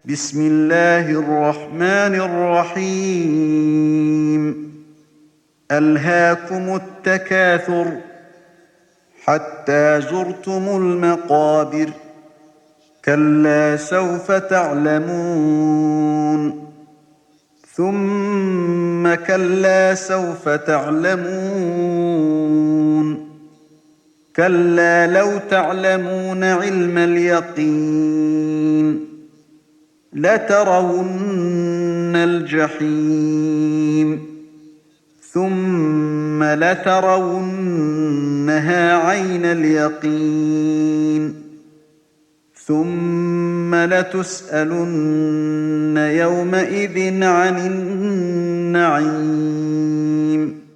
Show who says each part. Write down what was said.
Speaker 1: بسم الله الرحمن الرحيم ألهاكم التكاثر حتى زرتم المقابر كلا سوف تعلمون ثم كلا سوف تعلمون كلا لو تعلمون علم اليقين لترون الجحيم ثم لترونها عين اليقين ثم لتسألن يومئذ عن النعيم